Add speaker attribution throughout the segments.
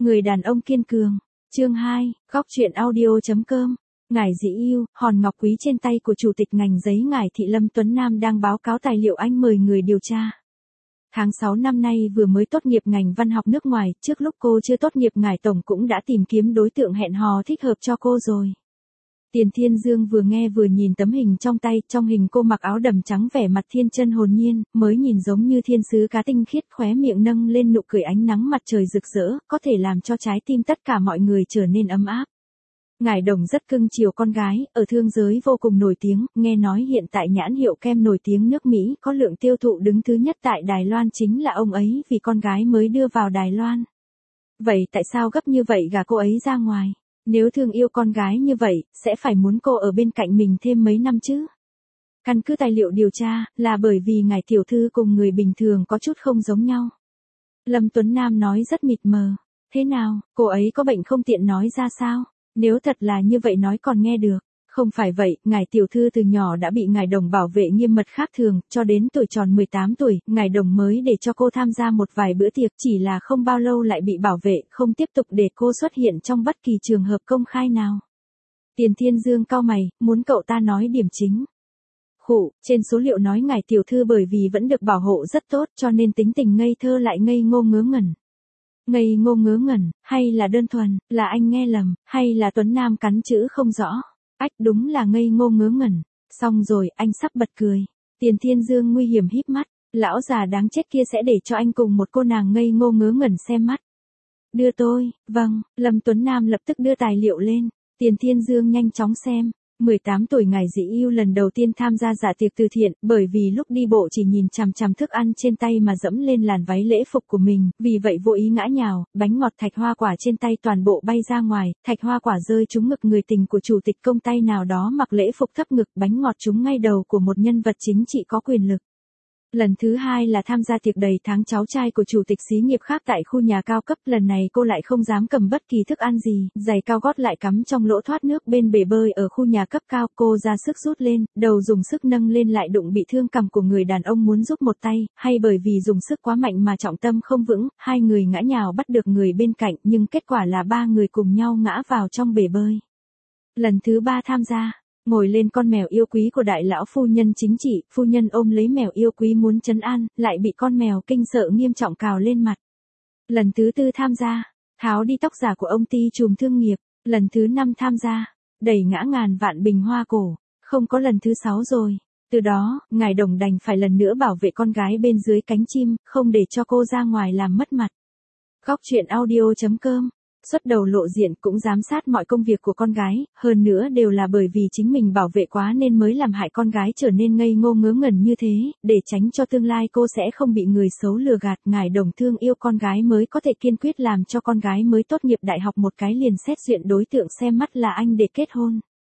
Speaker 1: Người đàn ông kiên cường. Chương 2, góc truyện audio.com. Ngài Dĩ Yêu, hòn ngọc quý trên tay của chủ tịch ngành giấy ngài Thị Lâm Tuấn Nam đang báo cáo tài liệu anh mời người điều tra. Tháng 6 năm nay vừa mới tốt nghiệp ngành văn học nước ngoài, trước lúc cô chưa tốt nghiệp ngài Tổng cũng đã tìm kiếm đối tượng hẹn hò thích hợp cho cô rồi. Tiền Thiên Dương vừa nghe vừa nhìn tấm hình trong tay, trong hình cô mặc áo đầm trắng vẻ mặt thiên chân hồn nhiên, mới nhìn giống như thiên sứ cá tinh khiết, khóe miệng nâng lên nụ cười ánh nắng mặt trời rực rỡ, có thể làm cho trái tim tất cả mọi người trở nên ấm áp. Ngài Đồng rất cưng chiều con gái, ở thương giới vô cùng nổi tiếng, nghe nói hiện tại nhãn hiệu kem nổi tiếng nước Mỹ có lượng tiêu thụ đứng thứ nhất tại Đài Loan chính là ông ấy vì con gái mới đưa vào Đài Loan. Vậy tại sao gấp như vậy gả cô ấy ra ngoài? Nếu thương yêu con gái như vậy, sẽ phải muốn cô ở bên cạnh mình thêm mấy năm chứ? Căn cứ tài liệu điều tra, là bởi vì ngài tiểu thư cùng người bình thường có chút không giống nhau. Lâm Tuấn Nam nói rất mịt mờ. Thế nào, cô ấy có bệnh không tiện nói ra sao? Nếu thật là như vậy nói còn nghe được. Không phải vậy, ngài tiểu thư từ nhỏ đã bị ngài Đồng bảo vệ nghiêm mật khác thường, cho đến tuổi tròn 18 tuổi, ngài Đồng mới để cho cô tham gia một vài bữa tiệc, chỉ là không bao lâu lại bị bảo vệ, không tiếp tục để cô xuất hiện trong bất kỳ trường hợp công khai nào. Tiền Thiên Dương cau mày, muốn cậu ta nói điểm chính. Khụ, trên số liệu nói ngài tiểu thư bởi vì vẫn được bảo hộ rất tốt cho nên tính tình ngây thơ lại ngây ngô ngớ ngẩn. Ngây ngô ngớ ngẩn, hay là đơn thuần, là anh nghe lầm, hay là Tuấn Nam cắn chữ không rõ. Ách đúng là ngây ngô ngớ ngẩn. Xong rồi, anh sắp bật cười. Tiền Thiên Dương nguy hiểm híp mắt. Lão già đáng chết kia sẽ để cho anh cùng một cô nàng ngây ngô ngớ ngẩn xem mắt. Đưa tôi, vâng, Lâm Tuấn Nam lập tức đưa tài liệu lên. Tiền Thiên Dương nhanh chóng xem. 18 tuổi ngài Dĩ Yêu lần đầu tiên tham gia dạ tiệc từ thiện, bởi vì lúc đi bộ chỉ nhìn chằm chằm thức ăn trên tay mà dẫm lên làn váy lễ phục của mình, vì vậy vô ý ngã nhào, bánh ngọt thạch hoa quả trên tay toàn bộ bay ra ngoài, thạch hoa quả rơi trúng ngực người tình của chủ tịch công ty nào đó mặc lễ phục thấp ngực, bánh ngọt trúng ngay đầu của một nhân vật chính trị có quyền lực. Lần thứ hai là tham gia tiệc đầy tháng cháu trai của chủ tịch xí nghiệp khác tại khu nhà cao cấp, lần này cô lại không dám cầm bất kỳ thức ăn gì, giày cao gót lại cắm trong lỗ thoát nước bên bể bơi ở khu nhà cấp cao, cô ra sức rút lên, đầu dùng sức nâng lên lại đụng bị thương cằm của người đàn ông muốn giúp một tay, hay bởi vì dùng sức quá mạnh mà trọng tâm không vững, hai người ngã nhào bắt được người bên cạnh nhưng kết quả là ba người cùng nhau ngã vào trong bể bơi. Lần thứ ba tham gia. Ngồi lên con mèo yêu quý của đại lão phu nhân chính trị, phu nhân ôm lấy mèo yêu quý muốn trấn an, lại bị con mèo kinh sợ nghiêm trọng cào lên mặt. Lần thứ tư tham gia, tháo đi tóc giả của ông ty trùm thương nghiệp. Lần thứ năm tham gia, đẩy ngã ngàn vạn bình hoa cổ. Không có lần thứ 6 rồi. Từ đó, ngài Đồng đành phải lần nữa bảo vệ con gái bên dưới cánh chim, không để cho cô ra ngoài làm mất mặt. Góc truyện audio.com. Xuất đầu lộ diện cũng giám sát mọi công việc của con gái, hơn nữa đều là bởi vì chính mình bảo vệ quá nên mới làm hại con gái trở nên ngây ngô ngớ ngẩn như thế, để tránh cho tương lai cô sẽ không bị người xấu lừa gạt. Ngài Đồng thương yêu con gái mới có thể kiên quyết làm cho con gái mới tốt nghiệp đại học một cái liền xét duyệt đối tượng xem mắt là anh để kết hôn.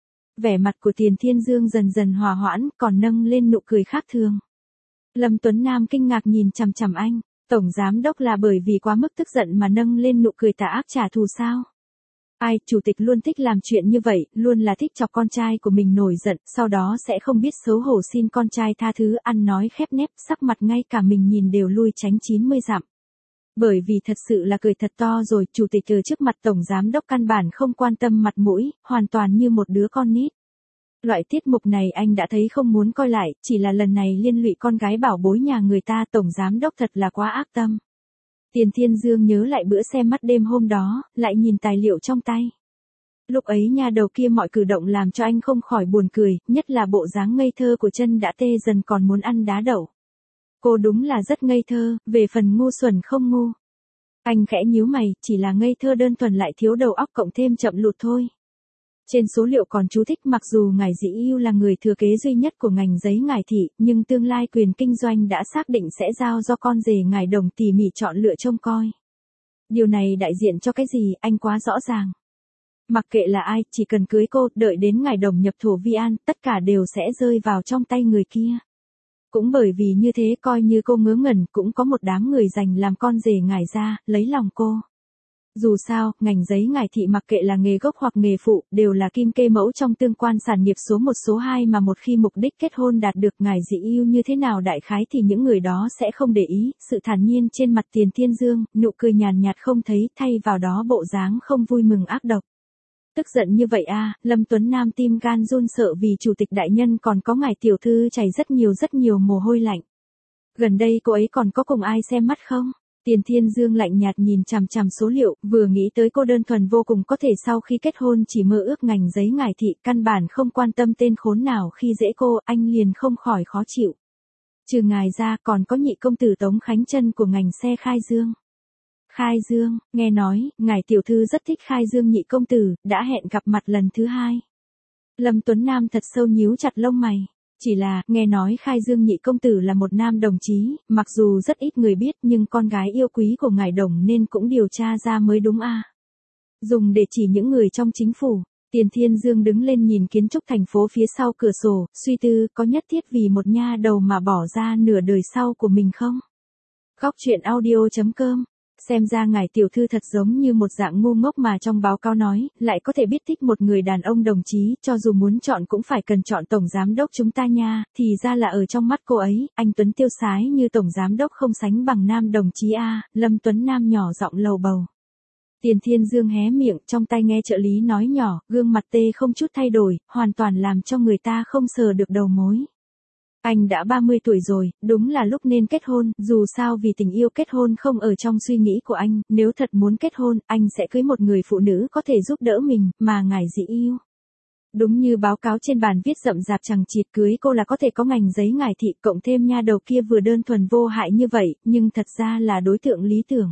Speaker 1: Vẻ mặt của Tiền Thiên Dương dần dần hòa hoãn, còn nâng lên nụ cười khác thường. Lâm Tuấn Nam kinh ngạc nhìn chằm chằm anh. Tổng giám đốc là bởi vì quá mức tức giận mà nâng lên nụ cười tà ác trả thù sao? Ai, chủ tịch luôn thích làm chuyện như vậy, luôn là thích chọc con trai của mình nổi giận, sau đó sẽ không biết xấu hổ xin con trai tha thứ, ăn nói khép nép, sắc mặt ngay cả mình nhìn đều lui tránh 90 dặm. Bởi vì thật sự là cười thật to rồi, chủ tịch ở trước mặt tổng giám đốc căn bản không quan tâm mặt mũi, hoàn toàn như một đứa con nít. Loại tiết mục này anh đã thấy không muốn coi lại, chỉ là lần này liên lụy con gái bảo bối nhà người ta, tổng giám đốc thật là quá ác tâm. Tiền Thiên Dương nhớ lại bữa xem mắt đêm hôm đó, lại nhìn tài liệu trong tay. Lúc ấy nhà đầu kia mọi cử động làm cho anh không khỏi buồn cười, nhất là bộ dáng ngây thơ của chân đã tê dần còn muốn ăn đá đậu. Cô đúng là rất ngây thơ, về phần ngu xuẩn không ngu. Anh khẽ nhíu mày, chỉ là ngây thơ đơn thuần lại thiếu đầu óc cộng thêm chậm lụt thôi. Trên số liệu còn chú thích mặc dù ngài Dĩ Yêu là người thừa kế duy nhất của ngành giấy ngài Thị, nhưng tương lai quyền kinh doanh đã xác định sẽ giao do con rể ngài Đồng tỉ mỉ chọn lựa trông coi. Điều này đại diện cho cái gì, anh quá rõ ràng. Mặc kệ là ai, chỉ cần cưới cô, đợi đến ngài Đồng nhập thổ vi an, tất cả đều sẽ rơi vào trong tay người kia. Cũng bởi vì như thế coi như cô ngớ ngẩn cũng có một đám người dành làm con rể ngài ra, lấy lòng cô. Dù sao, ngành giấy ngải thị mặc kệ là nghề gốc hoặc nghề phụ, đều là kim kê mẫu trong tương quan sản nghiệp số 1 số 2 mà một khi mục đích kết hôn đạt được ngải dị yêu như thế nào đại khái thì những người đó sẽ không để ý, sự thản nhiên trên mặt Tiền Thiên Dương, nụ cười nhàn nhạt không thấy, thay vào đó bộ dáng không vui mừng ác độc. Tức giận như vậy à, Lâm Tuấn Nam tim gan run sợ vì chủ tịch đại nhân còn có ngài tiểu thư chảy rất nhiều mồ hôi lạnh. Gần đây cô ấy còn có cùng ai xem mắt không? Tiền Thiên Dương lạnh nhạt nhìn chằm chằm số liệu, vừa nghĩ tới cô đơn thuần vô cùng có thể sau khi kết hôn chỉ mơ ước ngành giấy ngải thị, căn bản không quan tâm tên khốn nào khi dễ cô, anh liền không khỏi khó chịu. Trừ ngài ra còn có nhị công tử Tống Khánh Trân của ngành xe Khai Dương. Khai Dương, nghe nói, ngài tiểu thư rất thích Khai Dương nhị công tử, đã hẹn gặp mặt lần thứ 2. Lâm Tuấn Nam thật sâu nhíu chặt lông mày. Chỉ là, nghe nói Khai Dương nhị công tử là một nam đồng chí, mặc dù rất ít người biết nhưng con gái yêu quý của ngài đồng nên cũng điều tra ra mới đúng a. Dùng để chỉ những người trong chính phủ. Tiền Thiên Dương đứng lên nhìn kiến trúc thành phố phía sau cửa sổ, suy tư có nhất thiết vì một nha đầu mà bỏ ra nửa đời sau của mình không? Góc truyện audio.com. Xem ra ngài tiểu thư thật giống như một dạng ngu ngốc mà trong báo cáo nói, lại có thể biết thích một người đàn ông đồng chí, cho dù muốn chọn cũng phải cần chọn tổng giám đốc chúng ta nha, thì ra là ở trong mắt cô ấy, anh Tuấn tiêu sái như tổng giám đốc không sánh bằng nam đồng chí a. Lâm Tuấn Nam nhỏ giọng lầu bầu. Tiền Thiên Dương hé miệng, trong tay nghe trợ lý nói nhỏ, gương mặt tê không chút thay đổi, hoàn toàn làm cho người ta không sờ được đầu mối. Anh đã 30 tuổi rồi, đúng là lúc nên kết hôn, dù sao vì tình yêu kết hôn không ở trong suy nghĩ của anh, nếu thật muốn kết hôn, anh sẽ cưới một người phụ nữ có thể giúp đỡ mình, mà ngài dị yêu. Đúng như báo cáo trên bàn viết rậm rạp chằng chịt cưới cô là có thể có ngành giấy ngải thị, cộng thêm nha đầu kia vừa đơn thuần vô hại như vậy, nhưng thật ra là đối tượng lý tưởng.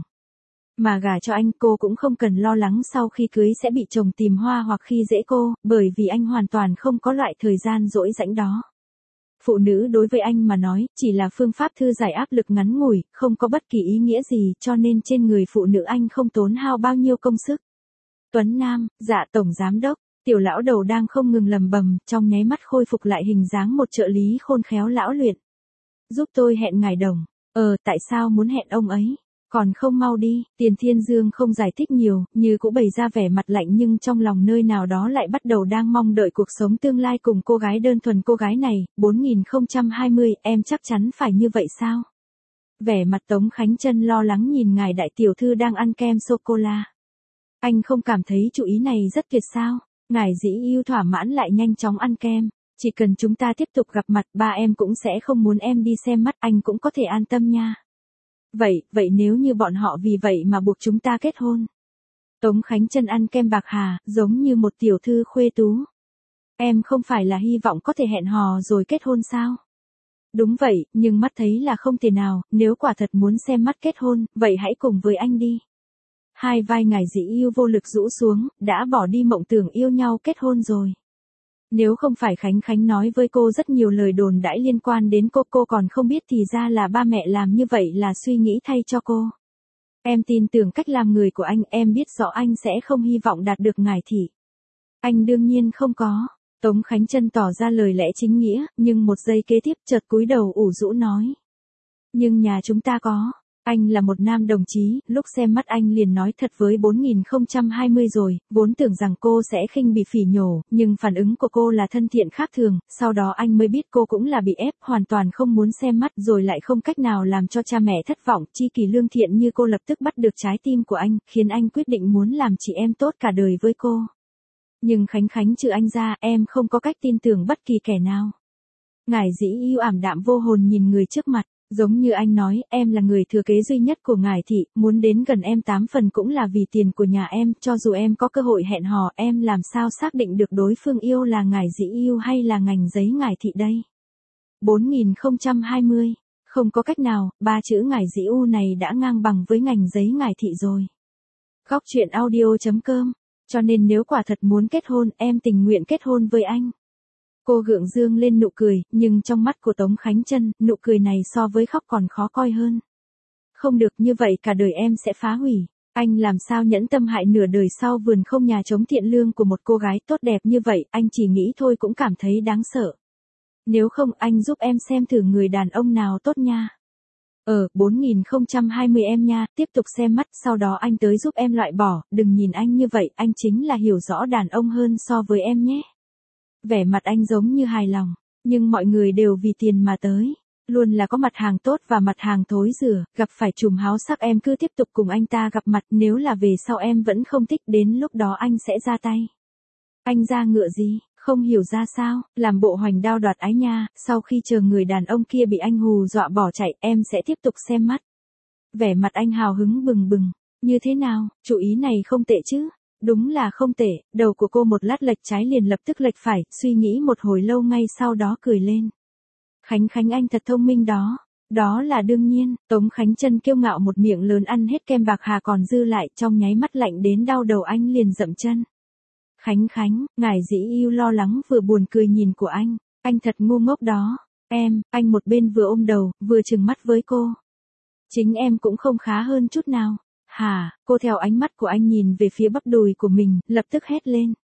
Speaker 1: Mà gả cho anh cô cũng không cần lo lắng sau khi cưới sẽ bị chồng tìm hoa hoặc khi dễ cô, bởi vì anh hoàn toàn không có loại thời gian rỗi rãnh đó. Phụ nữ đối với anh mà nói, chỉ là phương pháp thư giải áp lực ngắn ngủi, không có bất kỳ ý nghĩa gì, cho nên trên người phụ nữ anh không tốn hao bao nhiêu công sức. Tuấn Nam, dạ tổng giám đốc, tiểu lão đầu đang không ngừng lầm bầm, trong nháy mắt khôi phục lại hình dáng một trợ lý khôn khéo lão luyện. Giúp tôi hẹn ngài đồng. Tại sao muốn hẹn ông ấy? Còn không mau đi, Tiền Thiên Dương không giải thích nhiều, như cũng bày ra vẻ mặt lạnh nhưng trong lòng nơi nào đó lại bắt đầu đang mong đợi cuộc sống tương lai cùng cô gái đơn thuần cô gái này, 4020, em chắc chắn phải như vậy sao? Vẻ mặt Tống Khánh Trân lo lắng nhìn ngài đại tiểu thư đang ăn kem sô-cô-la. Anh không cảm thấy chủ ý này rất tuyệt sao? Ngài dĩ yêu thỏa mãn lại nhanh chóng ăn kem. Chỉ cần chúng ta tiếp tục gặp mặt, ba em cũng sẽ không muốn em đi xem mắt, anh cũng có thể an tâm nha. Vậy nếu như bọn họ vì vậy mà buộc chúng ta kết hôn. Tống Khánh Trân ăn kem bạc hà, giống như một tiểu thư khuê tú. Em không phải là hy vọng có thể hẹn hò rồi kết hôn sao? Đúng vậy, nhưng mắt thấy là không thể nào, nếu quả thật muốn xem mắt kết hôn, vậy hãy cùng với anh đi. Hai vai ngài dĩ yêu vô lực rũ xuống, đã bỏ đi mộng tưởng yêu nhau kết hôn rồi. Nếu không phải Khánh Khánh nói với cô rất nhiều lời đồn đãi liên quan đến cô còn không biết thì ra là ba mẹ làm như vậy là suy nghĩ thay cho cô. Em tin tưởng cách làm người của anh, em biết rõ anh sẽ không hy vọng đạt được ngài thị. Anh đương nhiên không có. Tống Khánh Trân tỏ ra lời lẽ chính nghĩa, nhưng một giây kế tiếp chợt cúi đầu ủ rũ nói. Nhưng nhà chúng ta có. Anh là một nam đồng chí, lúc xem mắt anh liền nói thật với 4020 rồi, vốn tưởng rằng cô sẽ khinh bị phỉ nhổ, nhưng phản ứng của cô là thân thiện khác thường, sau đó anh mới biết cô cũng là bị ép, hoàn toàn không muốn xem mắt rồi lại không cách nào làm cho cha mẹ thất vọng, chi kỳ lương thiện như cô lập tức bắt được trái tim của anh, khiến anh quyết định muốn làm chị em tốt cả đời với cô. Nhưng Khánh Khánh trừ anh ra, em không có cách tin tưởng bất kỳ kẻ nào. Ngài dĩ yêu ảm đạm vô hồn nhìn người trước mặt. Giống như anh nói, em là người thừa kế duy nhất của ngài thị, muốn đến gần em 8 phần cũng là vì tiền của nhà em, cho dù em có cơ hội hẹn hò, em làm sao xác định được đối phương yêu là ngài dĩ yêu hay là ngành giấy ngài thị đây? 4020, không có cách nào, ba chữ ngài dĩ u này đã ngang bằng với ngành giấy ngài thị rồi. Góc truyện audio.com, cho nên nếu quả thật muốn kết hôn, em tình nguyện kết hôn với anh. Cô gượng dương lên nụ cười, nhưng trong mắt của Tống Khánh Trân, nụ cười này so với khóc còn khó coi hơn. Không được như vậy cả đời em sẽ phá hủy. Anh làm sao nhẫn tâm hại nửa đời sau vườn không nhà chống thiện lương của một cô gái tốt đẹp như vậy, anh chỉ nghĩ thôi cũng cảm thấy đáng sợ. Nếu không anh giúp em xem thử người đàn ông nào tốt nha. 4020 em nha, tiếp tục xem mắt, sau đó anh tới giúp em loại bỏ, đừng nhìn anh như vậy, anh chính là hiểu rõ đàn ông hơn so với em nhé. Vẻ mặt anh giống như hài lòng, nhưng mọi người đều vì tiền mà tới. Luôn là có mặt hàng tốt và mặt hàng thối rửa, gặp phải trùm háo sắc em cứ tiếp tục cùng anh ta gặp mặt, nếu là về sau em vẫn không thích đến lúc đó anh sẽ ra tay. Anh ra ngựa gì, không hiểu ra sao, làm bộ hoành đao đoạt ái nha, sau khi chờ người đàn ông kia bị anh hù dọa bỏ chạy, em sẽ tiếp tục xem mắt. Vẻ mặt anh hào hứng bừng bừng, như thế nào, chủ ý này không tệ chứ? Đúng là không tệ, đầu của cô một lát lệch trái liền lập tức lệch phải, suy nghĩ một hồi lâu ngay sau đó cười lên. Khánh Khánh anh thật thông minh đó. Đó là đương nhiên, Tống Khánh Chân kiêu ngạo một miệng lớn ăn hết kem bạc hà còn dư lại, trong nháy mắt lạnh đến đau đầu anh liền dậm chân. Khánh Khánh, ngài dĩ yêu lo lắng vừa buồn cười nhìn của anh thật ngu ngốc đó. Anh một bên vừa ôm đầu, vừa trừng mắt với cô. Chính em cũng không khá hơn chút nào. Hả, cô theo ánh mắt của anh nhìn về phía bắp đùi của mình, lập tức hét lên.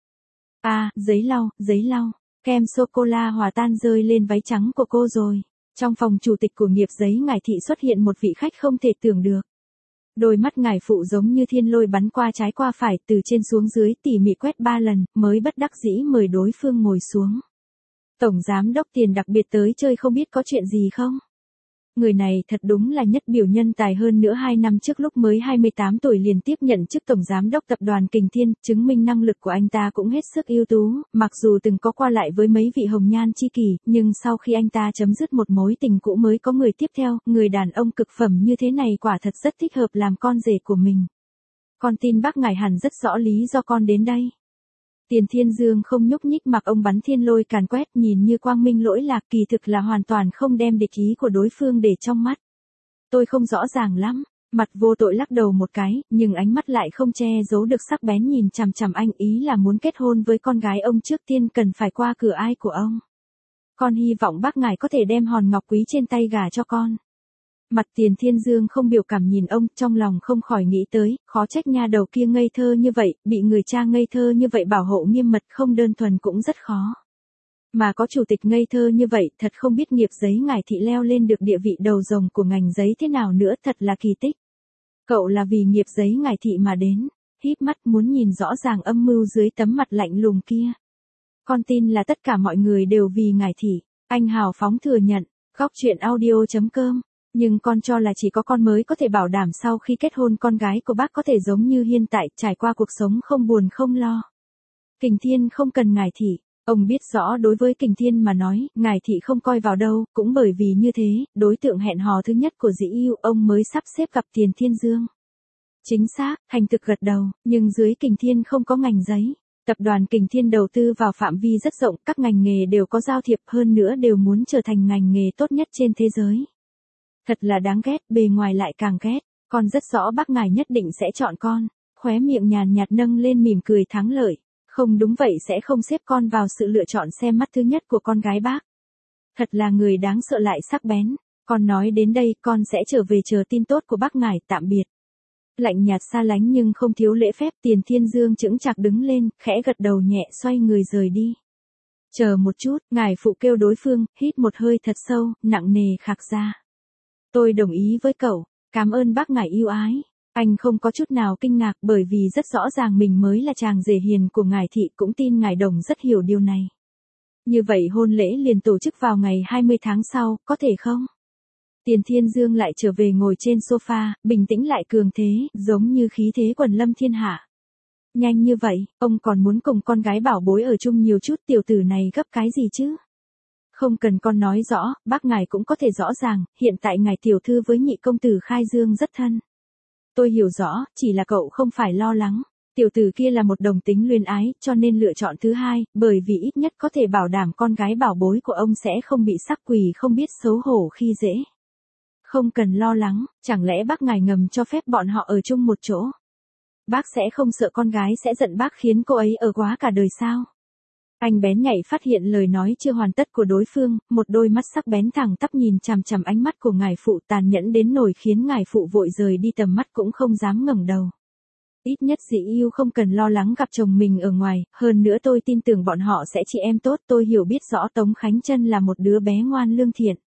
Speaker 1: Giấy lau, kem sô-cô-la hòa tan rơi lên váy trắng của cô rồi. Trong phòng chủ tịch của nghiệp giấy ngải thị xuất hiện một vị khách không thể tưởng được. Đôi mắt ngải phụ giống như thiên lôi bắn qua trái qua phải, từ trên xuống dưới tỉ mỉ quét 3 lần, mới bất đắc dĩ mời đối phương ngồi xuống. Tổng giám đốc Tiền đặc biệt tới chơi không biết có chuyện gì không? Người này thật đúng là nhất biểu nhân tài, hơn nữa 2 năm trước lúc mới 28 tuổi liền tiếp nhận chức tổng giám đốc tập đoàn Kình Thiên, chứng minh năng lực của anh ta cũng hết sức ưu tú, mặc dù từng có qua lại với mấy vị hồng nhan chi kỷ, nhưng sau khi anh ta chấm dứt một mối tình cũ mới có người tiếp theo, người đàn ông cực phẩm như thế này quả thật rất thích hợp làm con rể của mình. Con tin bác ngài hẳn rất rõ lý do con đến đây. Tiền Thiên Dương không nhúc nhích mặc ông bắn thiên lôi càn quét, nhìn như quang minh lỗi lạc, kỳ thực là hoàn toàn không đem địch ý của đối phương để trong mắt. Tôi không rõ ràng lắm, mặt vô tội lắc đầu một cái, nhưng ánh mắt lại không che giấu được sắc bén nhìn chằm chằm anh, ý là muốn kết hôn với con gái ông trước tiên cần phải qua cửa ai của ông. Con hy vọng bác ngài có thể đem hòn ngọc quý trên tay gả cho con. Mặt Tiền Thiên Dương không biểu cảm nhìn ông, trong lòng không khỏi nghĩ tới, khó trách nha đầu kia ngây thơ như vậy, bị người cha ngây thơ như vậy bảo hộ nghiêm mật không đơn thuần cũng rất khó. Mà có chủ tịch ngây thơ như vậy, thật không biết nghiệp giấy ngải thị leo lên được địa vị đầu rồng của ngành giấy thế nào nữa, thật là kỳ tích. Cậu là vì nghiệp giấy ngải thị mà đến, híp mắt muốn nhìn rõ ràng âm mưu dưới tấm mặt lạnh lùng kia. Con tin là tất cả mọi người đều vì ngải thị, anh hào phóng thừa nhận, góc truyện audio.com. Nhưng con cho là chỉ có con mới có thể bảo đảm sau khi kết hôn con gái của bác có thể giống như hiện tại, trải qua cuộc sống không buồn không lo. Kình Thiên không cần ngải thị, ông biết rõ đối với Kình Thiên mà nói, ngải thị không coi vào đâu, cũng bởi vì như thế, đối tượng hẹn hò thứ nhất của Dĩ Yêu ông mới sắp xếp gặp Tiền Thiên Dương. Chính xác, thành thực gật đầu, nhưng dưới Kình Thiên không có ngành giấy. Tập đoàn Kình Thiên đầu tư vào phạm vi rất rộng, các ngành nghề đều có giao thiệp, hơn nữa đều muốn trở thành ngành nghề tốt nhất trên thế giới. Thật là đáng ghét, bề ngoài lại càng ghét, con rất rõ bác ngài nhất định sẽ chọn con, khóe miệng nhàn nhạt nâng lên mỉm cười thắng lợi, không đúng vậy sẽ không xếp con vào sự lựa chọn xem mắt thứ nhất của con gái bác. Thật là người đáng sợ lại sắc bén, con nói đến đây con sẽ trở về chờ tin tốt của bác ngài, tạm biệt. Lạnh nhạt xa lánh nhưng không thiếu lễ phép, Tiền Thiên Dương chững chạc đứng lên, khẽ gật đầu nhẹ xoay người rời đi. Chờ một chút, ngài phụ kêu đối phương, hít một hơi thật sâu, nặng nề khạc ra. Tôi đồng ý với cậu, cảm ơn bác ngài yêu ái. Anh không có chút nào kinh ngạc bởi vì rất rõ ràng mình mới là chàng rể hiền của ngài thị, cũng tin ngài Đồng rất hiểu điều này. Như vậy hôn lễ liền tổ chức vào ngày 20 tháng sau, có thể không? Tiền Thiên Dương lại trở về ngồi trên sofa, bình tĩnh lại cường thế, giống như khí thế quần lâm thiên hạ. Nhanh như vậy, ông còn muốn cùng con gái bảo bối ở chung nhiều chút, tiểu tử này gấp cái gì chứ? Không cần con nói rõ, bác ngài cũng có thể rõ ràng, hiện tại ngài tiểu thư với nhị công tử Khai Dương rất thân. Tôi hiểu rõ, chỉ là cậu không phải lo lắng. Tiểu tử kia là một đồng tính luyến ái, cho nên lựa chọn thứ hai, bởi vì ít nhất có thể bảo đảm con gái bảo bối của ông sẽ không bị sắc quỷ không biết xấu hổ khi dễ. Không cần lo lắng, chẳng lẽ bác ngài ngầm cho phép bọn họ ở chung một chỗ? Bác sẽ không sợ con gái sẽ giận bác khiến cô ấy ở quá cả đời sao? Anh bén nhạy phát hiện lời nói chưa hoàn tất của đối phương, một đôi mắt sắc bén thẳng tắp nhìn chằm chằm ánh mắt của ngài phụ tàn nhẫn đến nỗi khiến ngài phụ vội rời đi tầm mắt cũng không dám ngẩng đầu. Ít nhất Dĩ Yêu không cần lo lắng gặp chồng mình ở ngoài, hơn nữa tôi tin tưởng bọn họ sẽ chị em tốt, tôi hiểu biết rõ Tống Khánh Chân là một đứa bé ngoan lương thiện.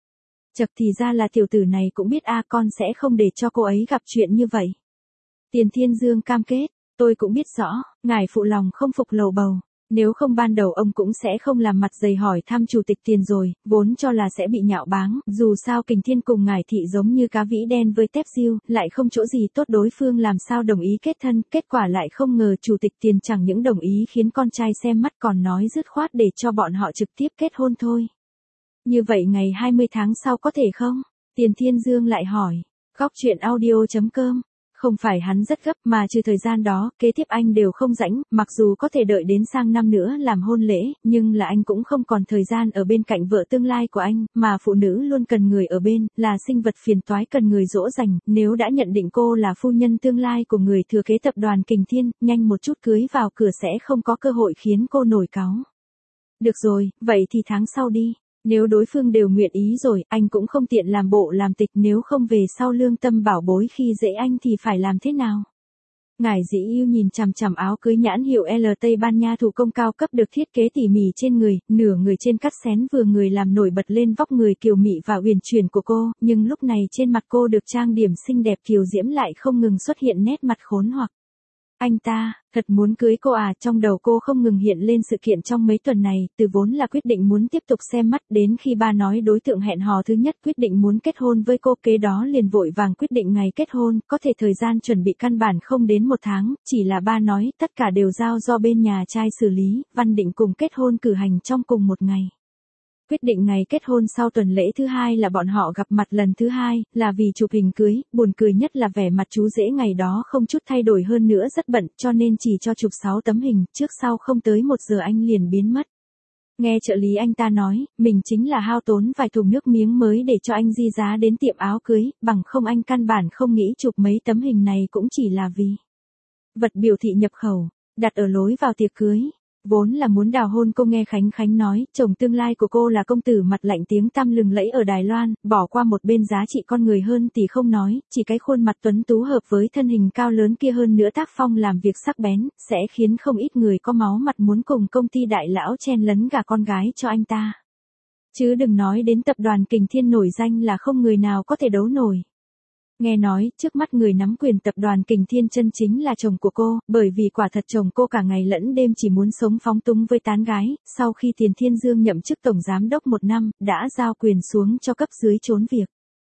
Speaker 1: Chật thì ra là tiểu tử này cũng biết con sẽ không để cho cô ấy gặp chuyện như vậy. Tiền Thiên Dương cam kết, tôi cũng biết rõ, ngài phụ lòng không phục lầu bầu. Nếu không ban đầu ông cũng sẽ không làm mặt dày hỏi thăm chủ tịch Tiền rồi, vốn cho là sẽ bị nhạo báng, dù sao Kình Thiên cùng ngài thị giống như cá vĩ đen với tép diêu, lại không chỗ gì tốt đối phương làm sao đồng ý kết thân, kết quả lại không ngờ chủ tịch Tiền chẳng những đồng ý khiến con trai xem mắt còn nói dứt khoát để cho bọn họ trực tiếp kết hôn thôi. Như vậy ngày 20 tháng sau có thể không? Tiền Thiên Dương lại hỏi. Góc truyện audio.com. Không phải hắn rất gấp mà trừ thời gian đó, kế tiếp anh đều không rảnh, mặc dù có thể đợi đến sang năm nữa làm hôn lễ, nhưng là anh cũng không còn thời gian ở bên cạnh vợ tương lai của anh, mà phụ nữ luôn cần người ở bên, là sinh vật phiền toái cần người dỗ dành, nếu đã nhận định cô là phu nhân tương lai của người thừa kế tập đoàn Kình Thiên, nhanh một chút cưới vào cửa sẽ không có cơ hội khiến cô nổi cáu. Được rồi, vậy thì tháng sau đi. Nếu đối phương đều nguyện ý rồi, anh cũng không tiện làm bộ làm tịch, nếu không về sau lương tâm bảo bối khi dễ anh thì phải làm thế nào? Ngải Dĩ Yêu nhìn chằm chằm áo cưới nhãn hiệu L Tây Ban Nha thủ công cao cấp được thiết kế tỉ mỉ trên người, nửa người trên cắt xén vừa người làm nổi bật lên vóc người kiều mị và uyển chuyển của cô, nhưng lúc này trên mặt cô được trang điểm xinh đẹp kiều diễm lại không ngừng xuất hiện nét mặt khốn hoặc. Anh ta, thật muốn cưới cô à, trong đầu cô không ngừng hiện lên sự kiện trong mấy tuần này, từ vốn là quyết định muốn tiếp tục xem mắt đến khi ba nói đối tượng hẹn hò thứ nhất quyết định muốn kết hôn với cô, kế đó liền vội vàng quyết định ngày kết hôn, có thể thời gian chuẩn bị căn bản không đến một tháng, chỉ là ba nói tất cả đều giao do bên nhà trai xử lý, Văn Định cùng kết hôn cử hành trong cùng một ngày. Quyết định ngày kết hôn sau tuần lễ thứ hai là bọn họ gặp mặt lần thứ hai, là vì chụp hình cưới, buồn cười nhất là vẻ mặt chú rể ngày đó không chút thay đổi, hơn nữa rất bận, cho nên chỉ cho chụp 6 tấm hình, trước sau không tới 1 giờ anh liền biến mất. Nghe trợ lý anh ta nói, mình chính là hao tốn vài thùng nước miếng mới để cho anh di giá đến tiệm áo cưới, bằng không anh căn bản không nghĩ chụp mấy tấm hình này cũng chỉ là vì vật biểu thị nhập khẩu, đặt ở lối vào tiệc cưới. Vốn là muốn đào hôn cô, nghe Khánh Khánh nói, chồng tương lai của cô là công tử mặt lạnh tiếng tăm lừng lẫy ở Đài Loan, bỏ qua một bên giá trị con người hơn thì không nói, chỉ cái khuôn mặt tuấn tú hợp với thân hình cao lớn kia, hơn nữa tác phong làm việc sắc bén, sẽ khiến không ít người có máu mặt muốn cùng công ty đại lão chen lấn gả con gái cho anh ta. Chứ đừng nói đến tập đoàn Kình Thiên nổi danh là không người nào có thể đấu nổi. Nghe nói, trước mắt người nắm quyền tập đoàn Kình Thiên chân chính là chồng của cô, bởi vì quả thật chồng cô cả ngày lẫn đêm chỉ muốn sống phóng túng với tán gái, sau khi Tiền Thiên Dương nhậm chức tổng giám đốc 1 năm, đã giao quyền xuống cho cấp dưới trốn việc.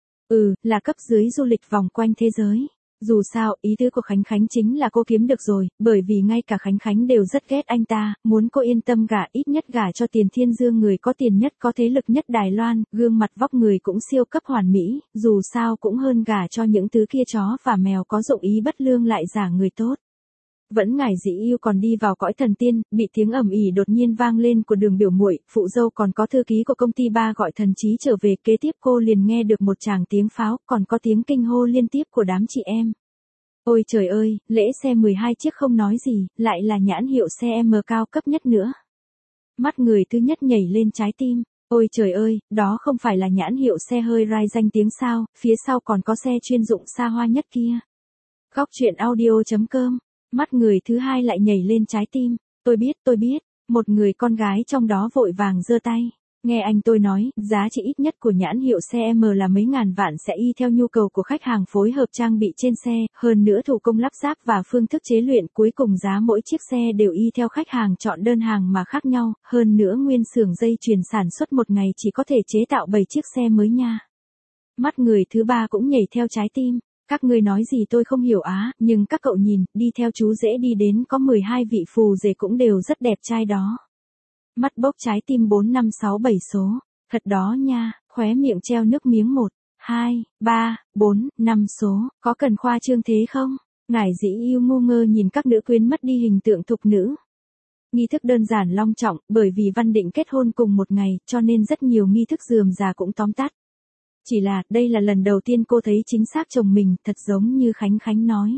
Speaker 1: Là cấp dưới du lịch vòng quanh thế giới. Dù sao, ý tứ của Khánh Khánh chính là cô kiếm được rồi, bởi vì ngay cả Khánh Khánh đều rất ghét anh ta, muốn cô yên tâm gả, ít nhất gả cho Tiền Thiên Dương, người có tiền nhất có thế lực nhất Đài Loan, gương mặt vóc người cũng siêu cấp hoàn mỹ, dù sao cũng hơn gả cho những thứ kia chó và mèo có dụng ý bất lương lại giả người tốt. Vẫn Ngải Dĩ Yêu còn đi vào cõi thần tiên, bị tiếng ầm ĩ đột nhiên vang lên của Đường biểu muội, phụ dâu còn có thư ký của công ty ba gọi thần trí trở về, kế tiếp cô liền nghe được một tràng tiếng pháo, còn có tiếng kinh hô liên tiếp của đám chị em. Ôi trời ơi, lễ xe 12 chiếc không nói gì, lại là nhãn hiệu xe M cao cấp nhất nữa. Mắt người thứ nhất nhảy lên trái tim. Ôi trời ơi, đó không phải là nhãn hiệu xe hơi rai danh tiếng sao, phía sau còn có xe chuyên dụng xa hoa nhất kia. Góc truyện audio.com. Mắt người thứ hai lại nhảy lên trái tim. Tôi biết, một người con gái trong đó vội vàng giơ tay. Nghe anh tôi nói, giá trị ít nhất của nhãn hiệu xe M là mấy ngàn vạn, sẽ y theo nhu cầu của khách hàng phối hợp trang bị trên xe, hơn nữa thủ công lắp ráp và phương thức chế luyện, cuối cùng giá mỗi chiếc xe đều y theo khách hàng chọn đơn hàng mà khác nhau, hơn nữa nguyên xưởng dây chuyền sản xuất một ngày chỉ có thể chế tạo 7 chiếc xe mới nha. Mắt người thứ ba cũng nhảy theo trái tim. Các ngươi nói gì tôi không hiểu á, nhưng các cậu nhìn, đi theo chú rể đi đến có 12 vị phù rể cũng đều rất đẹp trai đó. Mắt bốc trái tim 4 5 6 7 số, thật đó nha, khóe miệng treo nước miếng 1, 2, 3, 4, 5 số, có cần khoa trương thế không? Ngải Dĩ Yêu ngu ngơ nhìn các nữ quyến mất đi hình tượng thục nữ. Nghi thức đơn giản long trọng, bởi vì Văn Định kết hôn cùng một ngày, cho nên rất nhiều nghi thức rườm rà cũng tóm tắt. Chỉ là, đây là lần đầu tiên cô thấy chính xác chồng mình, thật giống như Khánh Khánh nói.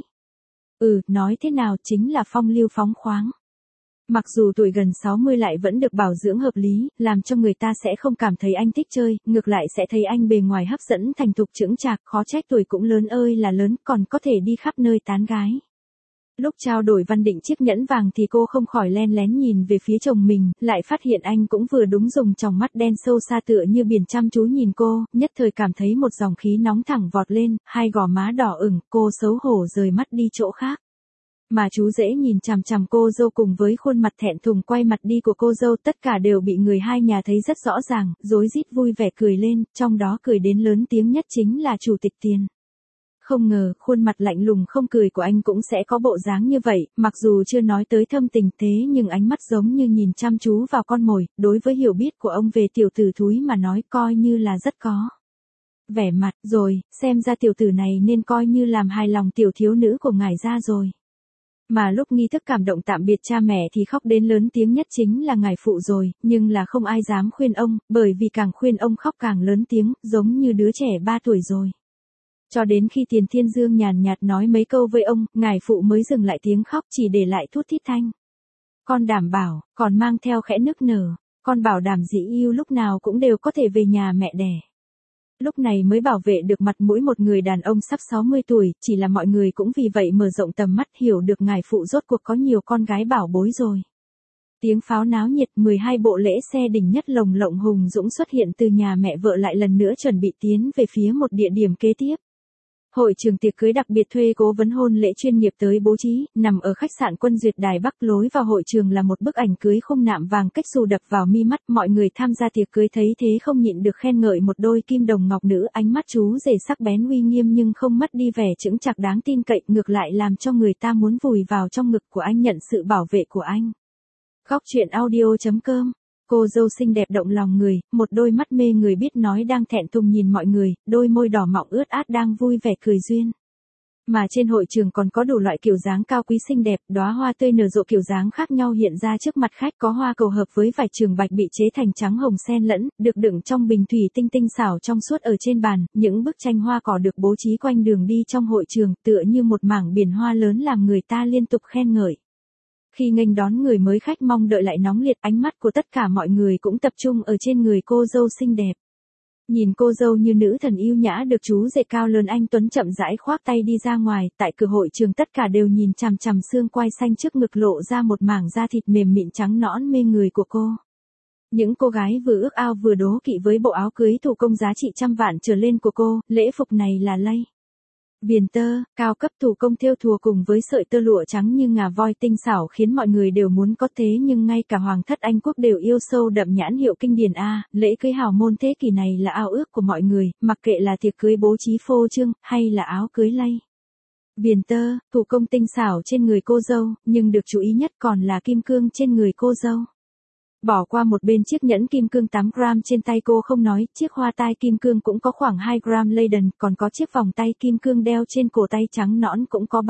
Speaker 1: Nói thế nào chính là phong lưu phóng khoáng. Mặc dù tuổi gần 60 lại vẫn được bảo dưỡng hợp lý, làm cho người ta sẽ không cảm thấy anh thích chơi, ngược lại sẽ thấy anh bề ngoài hấp dẫn thành thục chững chạc, khó trách tuổi cũng lớn ơi là lớn, còn có thể đi khắp nơi tán gái. Lúc trao đổi Văn Định chiếc nhẫn vàng thì cô không khỏi len lén nhìn về phía chồng mình, lại phát hiện anh cũng vừa đúng dùng tròng mắt đen sâu xa tựa như biển chăm chú nhìn cô, nhất thời cảm thấy một dòng khí nóng thẳng vọt lên, hai gò má đỏ ửng, cô xấu hổ rời mắt đi chỗ khác. Mà chú rể nhìn chằm chằm cô dâu cùng với khuôn mặt thẹn thùng quay mặt đi của cô dâu, tất cả đều bị người hai nhà thấy rất rõ ràng, rối rít vui vẻ cười lên, trong đó cười đến lớn tiếng nhất chính là chủ tịch Tiền. Không ngờ, khuôn mặt lạnh lùng không cười của anh cũng sẽ có bộ dáng như vậy, mặc dù chưa nói tới thâm tình thế nhưng ánh mắt giống như nhìn chăm chú vào con mồi, đối với hiểu biết của ông về tiểu tử thúi mà nói coi như là rất có vẻ mặt rồi, xem ra tiểu tử này nên coi như làm hài lòng tiểu thiếu nữ của ngài ra rồi. Mà lúc nghi thức cảm động tạm biệt cha mẹ thì khóc đến lớn tiếng nhất chính là ngài phụ rồi, nhưng là không ai dám khuyên ông, bởi vì càng khuyên ông khóc càng lớn tiếng, giống như đứa trẻ 3 tuổi rồi. Cho đến khi Tiền Thiên Dương nhàn nhạt nói mấy câu với ông, ngài phụ mới dừng lại tiếng khóc chỉ để lại thút thít thanh. Con đảm bảo, còn mang theo khẽ nức nở, con bảo đảm dĩ yêu lúc nào cũng đều có thể về nhà mẹ đẻ. Lúc này mới bảo vệ được mặt mũi một người đàn ông sắp 60 tuổi, chỉ là mọi người cũng vì vậy mở rộng tầm mắt hiểu được ngài phụ rốt cuộc có nhiều con gái bảo bối rồi. Tiếng pháo náo nhiệt 12 bộ lễ xe đỉnh nhất lồng lộng hùng dũng xuất hiện từ nhà mẹ vợ lại lần nữa chuẩn bị tiến về phía một địa điểm kế tiếp. Hội trường tiệc cưới đặc biệt thuê cố vấn hôn lễ chuyên nghiệp tới bố trí, nằm ở khách sạn Quân Duyệt Đài Bắc, lối vào hội trường là một bức ảnh cưới khung nạm vàng cách xù đập vào mi mắt, mọi người tham gia tiệc cưới thấy thế không nhịn được khen ngợi một đôi kim đồng ngọc nữ, ánh mắt chú rể sắc bén uy nghiêm nhưng không mất đi vẻ chững chạc đáng tin cậy, ngược lại làm cho người ta muốn vùi vào trong ngực của anh nhận sự bảo vệ của anh. Góc truyện audio.com. Cô dâu xinh đẹp động lòng người, một đôi mắt mê người biết nói đang thẹn thùng nhìn mọi người, đôi môi đỏ mọng ướt át đang vui vẻ cười duyên. Mà trên hội trường còn có đủ loại kiểu dáng cao quý xinh đẹp, đóa hoa tươi nở rộ kiểu dáng khác nhau hiện ra trước mặt khách, có hoa cầu hợp với vải trường bạch bị chế thành trắng hồng xen lẫn, được đựng trong bình thủy tinh tinh xảo trong suốt ở trên bàn, những bức tranh hoa cỏ được bố trí quanh đường đi trong hội trường, tựa như một mảng biển hoa lớn làm người ta liên tục khen ngợi. Khi nghênh đón người mới khách mong đợi lại nóng liệt, ánh mắt của tất cả mọi người cũng tập trung ở trên người cô dâu xinh đẹp. Nhìn cô dâu như nữ thần yêu nhã được chú rể cao lớn anh tuấn chậm rãi khoác tay đi ra ngoài, tại cửa hội trường tất cả đều nhìn chằm chằm xương quai xanh trước ngực lộ ra một mảng da thịt mềm mịn trắng nõn mê người của cô. Những cô gái vừa ước ao vừa đố kỵ với bộ áo cưới thủ công giá trị trăm vạn trở lên của cô, lễ phục này là lây viền tơ, cao cấp thủ công thêu thùa cùng với sợi tơ lụa trắng như ngà voi tinh xảo khiến mọi người đều muốn có thế nhưng ngay cả hoàng thất Anh quốc đều yêu sâu đậm nhãn hiệu kinh điển A, lễ cưới hào môn thế kỷ này là ao ước của mọi người, mặc kệ là tiệc cưới bố trí phô trương, hay là áo cưới lây viền tơ, thủ công tinh xảo trên người cô dâu, nhưng được chú ý nhất còn là kim cương trên người cô dâu. Bỏ qua một bên chiếc nhẫn kim cương 8 gram trên tay cô không nói, chiếc hoa tai kim cương cũng có khoảng 2 gram Leyden, còn có chiếc vòng tay kim cương đeo trên cổ tay trắng nõn cũng có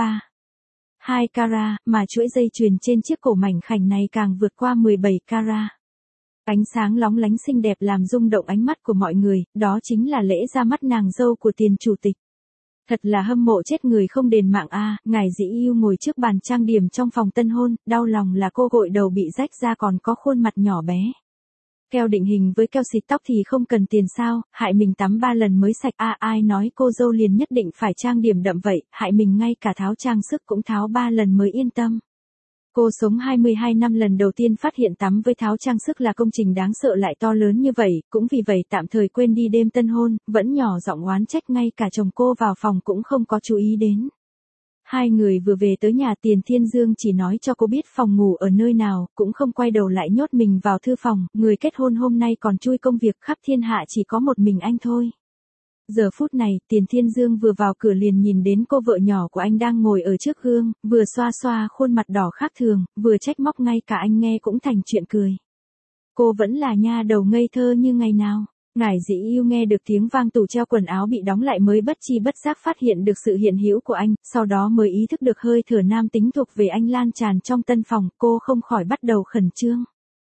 Speaker 1: 2 carat, mà chuỗi dây chuyền trên chiếc cổ mảnh khảnh này càng vượt qua 17 carat. Ánh sáng lóng lánh xinh đẹp làm rung động ánh mắt của mọi người, đó chính là lễ ra mắt nàng dâu của Tiền chủ tịch. Thật là hâm mộ chết người không đền mạng a, ngài dĩ yêu ngồi trước bàn trang điểm trong phòng tân hôn, đau lòng là cô gội đầu bị rách ra còn có khuôn mặt nhỏ bé. Keo định hình với keo xịt tóc thì không cần tiền sao, hại mình tắm 3 lần mới sạch a, ai nói cô dâu liền nhất định phải trang điểm đậm vậy, hại mình ngay cả tháo trang sức cũng tháo 3 lần mới yên tâm. Cô sống 22 năm lần đầu tiên phát hiện tắm với tháo trang sức là công trình đáng sợ lại to lớn như vậy, cũng vì vậy tạm thời quên đi đêm tân hôn, vẫn nhỏ giọng oán trách ngay cả chồng cô vào phòng cũng không có chú ý đến. Hai người vừa về tới nhà Tiền Thiên Dương chỉ nói cho cô biết phòng ngủ ở nơi nào, cũng không quay đầu lại nhốt mình vào thư phòng, người kết hôn hôm nay còn chui công việc khắp thiên hạ chỉ có một mình anh thôi. Giờ phút này, Tiền Thiên Dương vừa vào cửa liền nhìn đến cô vợ nhỏ của anh đang ngồi ở trước gương, vừa xoa xoa khuôn mặt đỏ khác thường, vừa trách móc ngay cả anh nghe cũng thành chuyện cười. Cô vẫn là nha đầu ngây thơ như ngày nào. Ngài dĩ yêu nghe được tiếng vang tủ treo quần áo bị đóng lại mới bất chi bất giác phát hiện được sự hiện hữu của anh, sau đó mới ý thức được hơi thở nam tính thuộc về anh lan tràn trong tân phòng, cô không khỏi bắt đầu khẩn trương.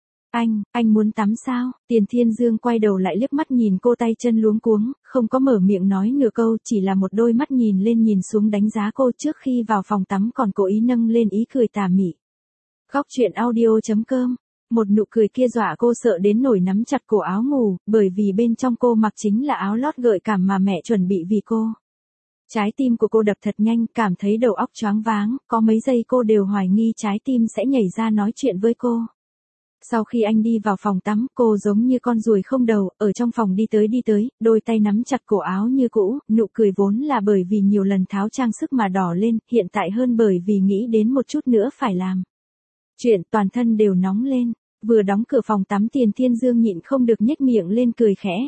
Speaker 1: Anh muốn tắm sao? Tiền Thiên Dương quay đầu lại liếc mắt nhìn cô tay chân luống cuống, không có mở miệng nói nửa câu, chỉ là một đôi mắt nhìn lên nhìn xuống đánh giá cô trước khi vào phòng tắm còn cố ý nâng lên ý cười tà mị. Góc truyện audio.com. Một nụ cười kia dọa cô sợ đến nổi nắm chặt cổ áo ngủ, bởi vì bên trong cô mặc chính là áo lót gợi cảm mà mẹ chuẩn bị vì cô. Trái tim của cô đập thật nhanh, cảm thấy đầu óc choáng váng, có mấy giây cô đều hoài nghi trái tim sẽ nhảy ra nói chuyện với cô. Sau khi anh đi vào phòng tắm, cô giống như con ruồi không đầu, ở trong phòng đi tới, đôi tay nắm chặt cổ áo như cũ, nụ cười vốn là bởi vì nhiều lần tháo trang sức mà đỏ lên, hiện tại hơn bởi vì nghĩ đến một chút nữa phải làm chuyện, toàn thân đều nóng lên. Vừa đóng cửa phòng tắm Tiền Thiên Dương nhịn không được nhếch miệng lên cười khẽ.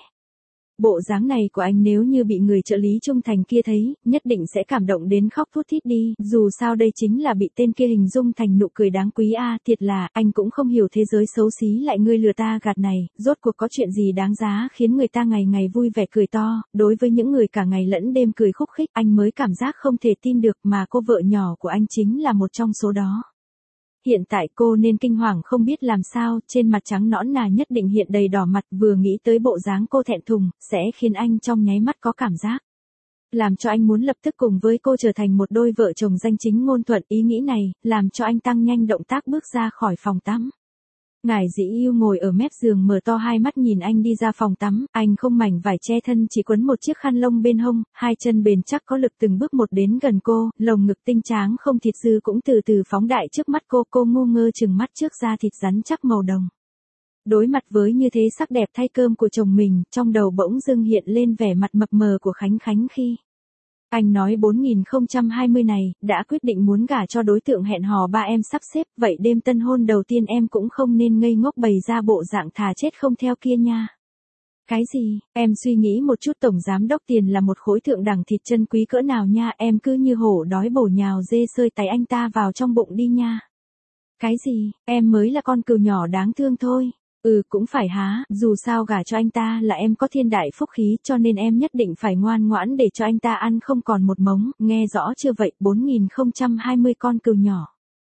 Speaker 1: Bộ dáng này của anh nếu như bị người trợ lý trung thành kia thấy, nhất định sẽ cảm động đến khóc thút thít đi, dù sao đây chính là bị tên kia hình dung thành nụ cười đáng quý a, thiệt là, anh cũng không hiểu thế giới xấu xí lại ngươi lừa ta gạt này, rốt cuộc có chuyện gì đáng giá khiến người ta ngày ngày vui vẻ cười to, đối với những người cả ngày lẫn đêm cười khúc khích, anh mới cảm giác không thể tin được mà cô vợ nhỏ của anh chính là một trong số đó. Hiện tại cô nên kinh hoàng không biết làm sao, trên mặt trắng nõn nà nhất định hiện đầy đỏ mặt, vừa nghĩ tới bộ dáng cô thẹn thùng, sẽ khiến anh trong nháy mắt có cảm giác làm cho anh muốn lập tức cùng với cô trở thành một đôi vợ chồng danh chính ngôn thuận. Ý nghĩ này, làm cho anh tăng nhanh động tác bước ra khỏi phòng tắm. Ngải Dĩ Yêu ngồi ở mép giường mở to hai mắt nhìn anh đi ra phòng tắm, anh không mảnh vải che thân chỉ quấn một chiếc khăn lông bên hông, hai chân bền chắc có lực từng bước một đến gần cô, lồng ngực tinh tráng không thịt dư cũng từ từ phóng đại trước mắt cô ngu ngơ chừng mắt trước da thịt rắn chắc màu đồng. Đối mặt với như thế sắc đẹp thay cơm của chồng mình, trong đầu bỗng dưng hiện lên vẻ mặt mập mờ của Khánh Khánh khi anh nói 4020 này, đã quyết định muốn gả cho đối tượng hẹn hò ba em sắp xếp, vậy đêm tân hôn đầu tiên em cũng không nên ngây ngốc bày ra bộ dạng thà chết không theo kia nha. Cái gì, em suy nghĩ một chút, tổng giám đốc Tiền là một khối thượng đẳng thịt chân quý cỡ nào nha, em cứ như hổ đói bổ nhào dê sơi tay anh ta vào trong bụng đi nha. Cái gì, em mới là con cừu nhỏ đáng thương thôi. Cũng phải há, dù sao gả cho anh ta là em có thiên đại phúc khí, cho nên em nhất định phải ngoan ngoãn để cho anh ta ăn không còn một mống, nghe rõ chưa vậy, 4020 con cừu nhỏ.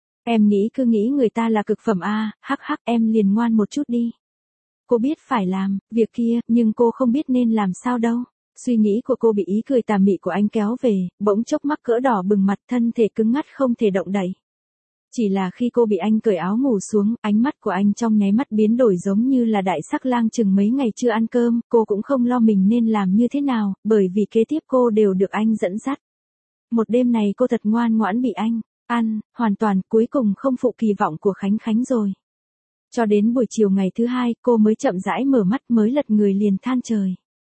Speaker 1: Em cứ nghĩ người ta là cực phẩm a, hắc hắc, em liền ngoan một chút đi. Cô biết phải làm việc kia, nhưng cô không biết nên làm sao đâu. Suy nghĩ của cô bị ý cười tà mị của anh kéo về, bỗng chốc mắc cỡ đỏ bừng mặt, thân thể cứng ngắt không thể động đậy. Chỉ là khi cô bị anh cởi áo ngủ xuống, ánh mắt của anh trong nháy mắt biến đổi giống như là đại sắc lang chừng mấy ngày chưa ăn cơm, cô cũng không lo mình nên làm như thế nào, bởi vì kế tiếp cô đều được anh dẫn dắt. Một đêm này cô thật ngoan ngoãn bị anh ăn, hoàn toàn, cuối cùng không phụ kỳ vọng của Khánh Khánh rồi. Cho đến buổi chiều ngày thứ hai, cô mới chậm rãi mở mắt, mới lật người liền than trời.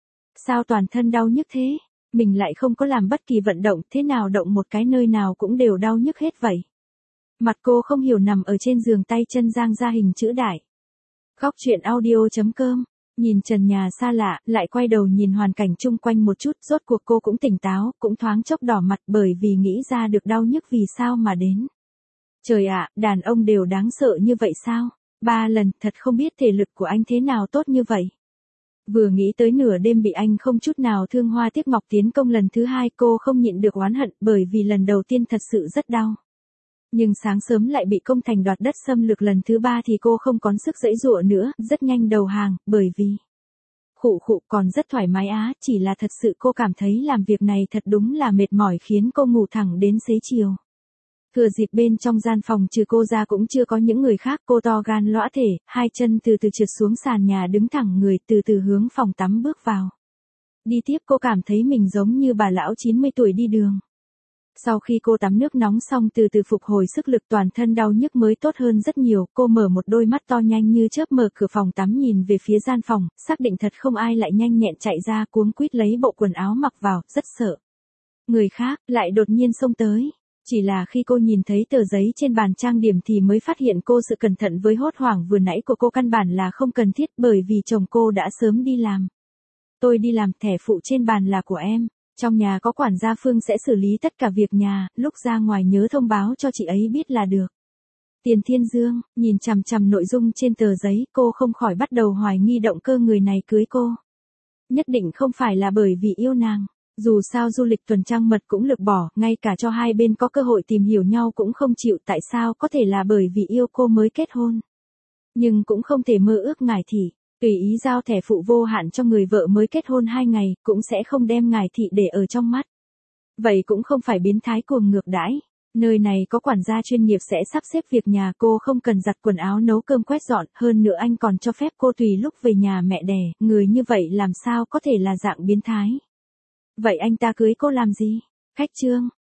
Speaker 1: Sao toàn thân đau nhức thế? Mình lại không có làm bất kỳ vận động, thế nào động một cái nơi nào cũng đều đau nhức hết vậy. Mặt cô không hiểu nằm ở trên giường, tay chân dang ra hình chữ đại. Góc truyện audio.com, nhìn trần nhà xa lạ, lại quay đầu nhìn hoàn cảnh chung quanh một chút, rốt cuộc cô cũng tỉnh táo, cũng thoáng chốc đỏ mặt bởi vì nghĩ ra được đau nhức vì sao mà đến. Trời ạ, đàn ông đều đáng sợ như vậy sao? 3 lần, thật không biết thể lực của anh thế nào tốt như vậy. Vừa nghĩ tới nửa đêm bị anh không chút nào thương hoa tiếc ngọc tiến công lần thứ hai, cô không nhịn được oán hận, bởi vì lần đầu tiên thật sự rất đau. Nhưng sáng sớm lại bị công thành đoạt đất xâm lược lần thứ 3 thì cô không còn sức giãy giụa nữa, rất nhanh đầu hàng, bởi vì khụ còn rất thoải mái á, chỉ là thật sự cô cảm thấy làm việc này thật đúng là mệt mỏi khiến cô ngủ thẳng đến xế chiều. Thừa dịp bên trong gian phòng trừ cô ra cũng chưa có những người khác, cô to gan lõa thể, hai chân từ từ trượt xuống sàn nhà, đứng thẳng người, từ từ hướng phòng tắm bước vào. Đi tiếp cô cảm thấy mình giống như bà lão 90 tuổi đi đường. Sau khi cô tắm nước nóng xong từ từ phục hồi sức lực, toàn thân đau nhức mới tốt hơn rất nhiều, cô mở một đôi mắt to nhanh như chớp, mở cửa phòng tắm nhìn về phía gian phòng, xác định thật không ai lại nhanh nhẹn chạy ra, cuống quýt lấy bộ quần áo mặc vào, rất sợ người khác lại đột nhiên xông tới. Chỉ là khi cô nhìn thấy tờ giấy trên bàn trang điểm thì mới phát hiện cô sự cẩn thận với hốt hoảng vừa nãy của cô căn bản là không cần thiết, bởi vì chồng cô đã sớm đi làm. Tôi đi làm, thẻ phụ trên bàn là của em. Trong nhà có quản gia Phương sẽ xử lý tất cả việc nhà, lúc ra ngoài nhớ thông báo cho chị ấy biết là được. Tiền Thiên Dương, nhìn chằm chằm nội dung trên tờ giấy, cô không khỏi bắt đầu hoài nghi động cơ người này cưới cô. Nhất định không phải là bởi vì yêu nàng. Dù sao du lịch tuần trăng mật cũng lược bỏ, ngay cả cho hai bên có cơ hội tìm hiểu nhau cũng không chịu, tại sao có thể là bởi vì yêu cô mới kết hôn. Nhưng cũng không thể mơ ước ngải thị tùy ý giao thẻ phụ vô hạn cho người vợ mới kết hôn 2 ngày, cũng sẽ không đem ngải thị để ở trong mắt. Vậy cũng không phải biến thái cuồng ngược đãi. Nơi này có quản gia chuyên nghiệp sẽ sắp xếp việc nhà, cô không cần giặt quần áo nấu cơm quét dọn, hơn nữa anh còn cho phép cô tùy lúc về nhà mẹ đẻ, người như vậy làm sao có thể là dạng biến thái. Vậy anh ta cưới cô làm gì? Khách Trương,